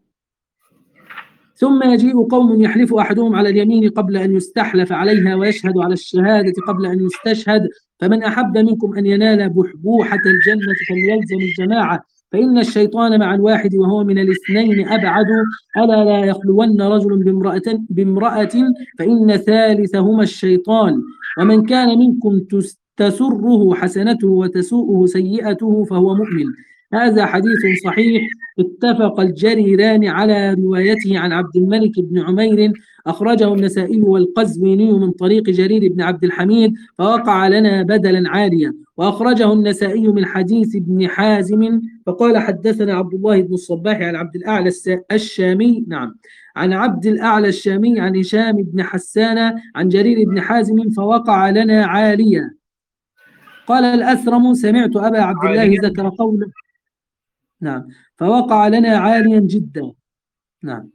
ثم يجيء قوم يحلف أحدهم على اليمين قبل أن يستحلف عليها ويشهد على الشهادة قبل أن يستشهد فمن أحب منكم أن ينال بحبوحة الجنة فليلزم الجماعة فإن الشيطان مع الواحد وهو من الاثنين أبعد ألا لا يخلون رجل بامرأة, بامرأة فإن ثالثهما الشيطان ومن كان منكم تسره حسنته وتسوءه سيئته فهو مؤمن. هذا حديث صحيح اتفق الجريران على روايته عن عبد الملك بن عمير أخرجه النسائي والقزويني من طريق جرير بن عبد الحميد فوقع لنا بدلا عاليا. وأخرجه النسائي من حديث ابن حازم فقال حدثنا عبد الله بن الصباح عن عبد الأعلى الشامي نعم عن عبد الأعلى الشامي عن هشام بن حسان عن جرير بن حازم فوقع لنا عاليا. قال الأثرم سمعت أبا عبد الله ذكر قوله نعم فوقع لنا عاليا جدا. نعم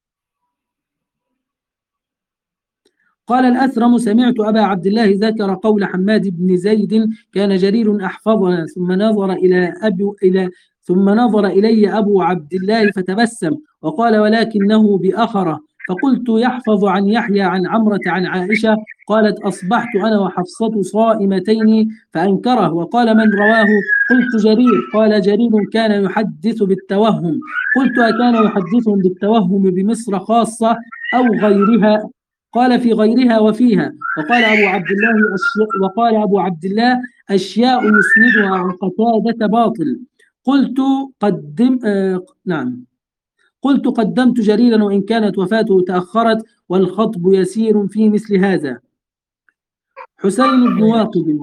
قال الأثرم سمعت أبا عبد الله ذكر قول حماد بن زيد كان جرير أحفظنا ثم نظر إلى أبو إلى ثم نظر إلي أبو عبد الله فتبسم وقال ولكنه بأخره فقلت يحفظ عن يحيى عن عمرة عن عائشة قالت أصبحت أنا وحفصة صائمتين فأنكره وقال من رواه قلت جرير قال جرير كان يحدث بالتوهم قلت أكان يحدثهم بالتوهم بمصر خاصة أو غيرها قال في غيرها وفيها وقال أبو عبد الله أشياء وقال أبو عبد الله أشياء يسندها عن قتادة باطل قلت قدم آه نعم قلت قدمت جريرا وإن كانت وفاته تأخرت والخطب يسير في مثل هذا. حسين بن واقد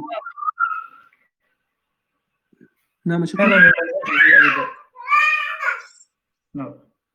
نعم شكرا نعم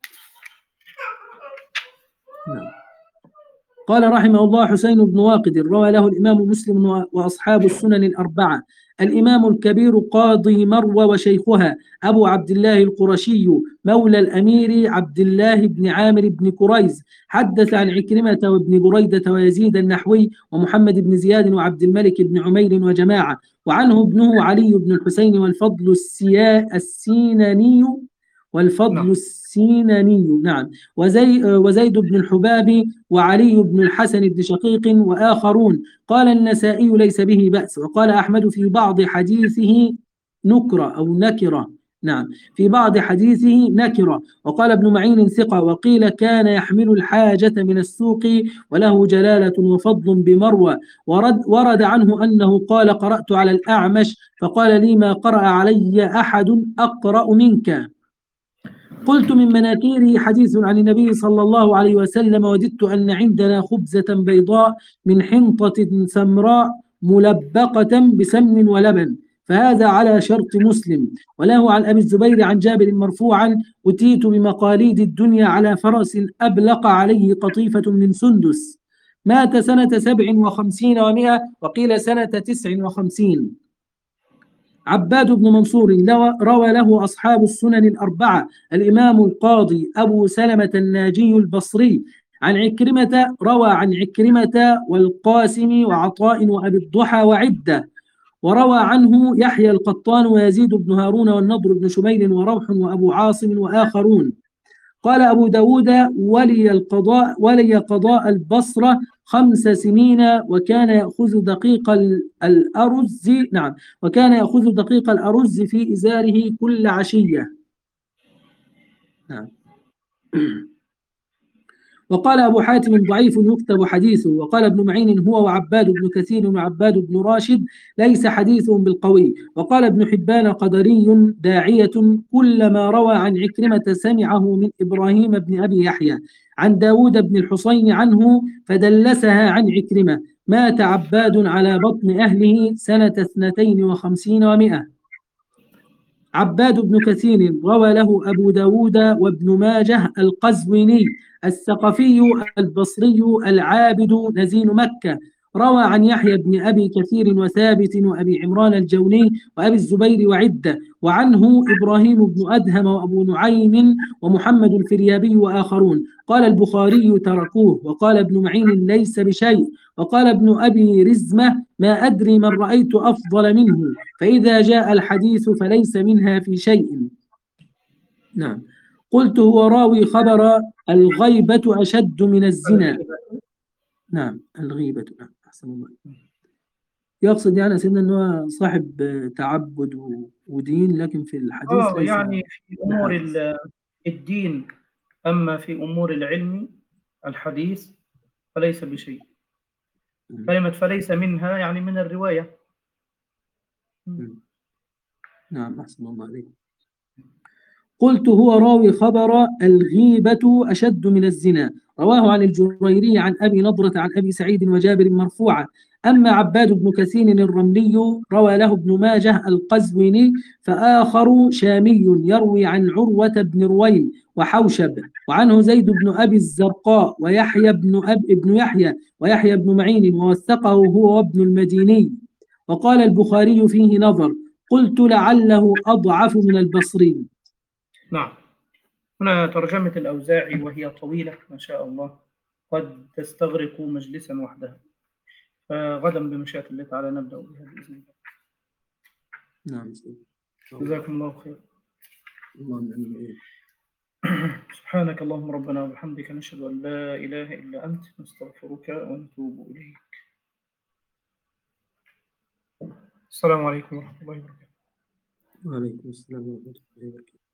نعم قال رحمه الله حسين بن واقد روى له الإمام مسلم وأصحاب السنن الأربعة. الإمام الكبير قاضي مروى وشيخها أبو عبد الله القرشي مولى الأمير عبد الله بن عامر بن كريز حدث عن عكرمة وابن بريدة ويزيد النحوي ومحمد بن زياد وعبد الملك بن عمير وجماعة وعنه ابنه علي بن الحسين والفضل السيناني والفضل السيناني نعم وزي وزيد بن الحباب وعلي بن الحسن بن شقيق وآخرون. قال النسائي ليس به بأس وقال أحمد في بعض حديثه نكرة أو نكرة نعم في بعض حديثه نكرة وقال ابن معين ثقة وقيل كان يحمل الحاجة من السوق وله جلالة وفضل بمروى ورد, ورد عنه أنه قال قرأت على الأعمش فقال لي ما قرأ علي أحد أقرأ منك. قلت من مناكيره حديث عن النبي صلى الله عليه وسلم وددت أن عندنا خبزة بيضاء من حنطة سمراء ملبقة بسمن ولبن فهذا على شرط مسلم. وله عن أبي الزبير عن جابر مرفوعا: أتيت بمقاليد الدنيا على فرس أبلق عليه قطيفة من سندس. مات سنة سبع وخمسين ومائة، وقيل سنة تسع وخمسين. عباد بن منصور روى له أصحاب السنن الأربعة: الإمام القاضي أبو سلمة الناجي البصري عن عكرمة، روى عن عكرمة والقاسم وعطاء وأبي الضحى وعدة. وروى عنه يحيى القطان ويزيد بن هارون والنضر بن شميل وروح وأبو عاصم وآخرون. قال أبو داود: ولي القضاء ولي قضاء البصرة خمس سنين، وكان يأخذ دقيق الأرز نعم وكان يأخذ دقيق الأرز في إزاره كل عشية. نعم. وقال أبو حاتم: ضعيف يكتب حديثه. وقال ابن معين: هو وعباد بن كثير وعباد بن راشد ليس حديثهم بالقوي. وقال ابن حبان: قدري داعية، كلما روى عن عكرمة سمعه من إبراهيم بن أبي يحيى عن داود بن الحصين عنه فدلسها عن عكرمة. مات عباد على بطن أهله سنة اثنتين وخمسين ومائة. عباد بن كثير روى له أبو داود وابن ماجه القزويني الثقفي البصري العابد نزيل مكة. روى عن يحيى بن أبي كثير وثابت وأبي عمران الجوني وأبي الزبير وعدة. وعنه إبراهيم بن أدهم وأبو نعيم ومحمد الفريابي وآخرون. قال البخاري: تركوه. وقال ابن معين: ليس بشيء. وقال ابن أبي رزمة: ما أدري من رأيت أفضل منه، فإذا جاء الحديث فليس منها في شيء. نعم. قلت: هو راوي خبر الغيبة أشد من الزنا. نعم، الغيبة. نعم، أحسن الله. يقصد يعني سيدنا أنه صاحب تعبد ودين، لكن في الحديث
آه
ليس
يعني في أمور الدين، أما في أمور العلم الحديث فليس بشيء. كلمة فليس منها يعني من الرواية.
نعم، أحسن الله عليك. قلت: هو راوي خبر الغيبة أشد من الزنا. رواه عن الجريري عن أبي نضرة عن أبي سعيد وجابر مرفوعا. أما عباد بن كثير الرملي روى له ابن ماجه القزويني، فآخر شامي يروي عن عروة بن رويم وحوشب. وعنه زيد بن أبي الزرقاء ويحيى بن أب ابن يحيى ويحيى بن معين، ووثقه هو وابن المديني. وقال البخاري: فيه نظر. قلت: لعله أضعف من البصري.
نعم. هنا ترجمة الأوزاعي وهي طويلة ما شاء الله، قد تستغرق مجلسا وحدها، فغدا بمشيئة الله تعالى نبدأ بها بإذن الله.
نعم.
جزاكم الله خير.
الله.
سبحانك اللهم ربنا وبحمدك، نشهد أن لا إله إلا أنت، نستغفرك ونتوب إليك. السلام عليكم ورحمة الله وبركاته.
وعليكم السلام ورحمة الله وبركاته.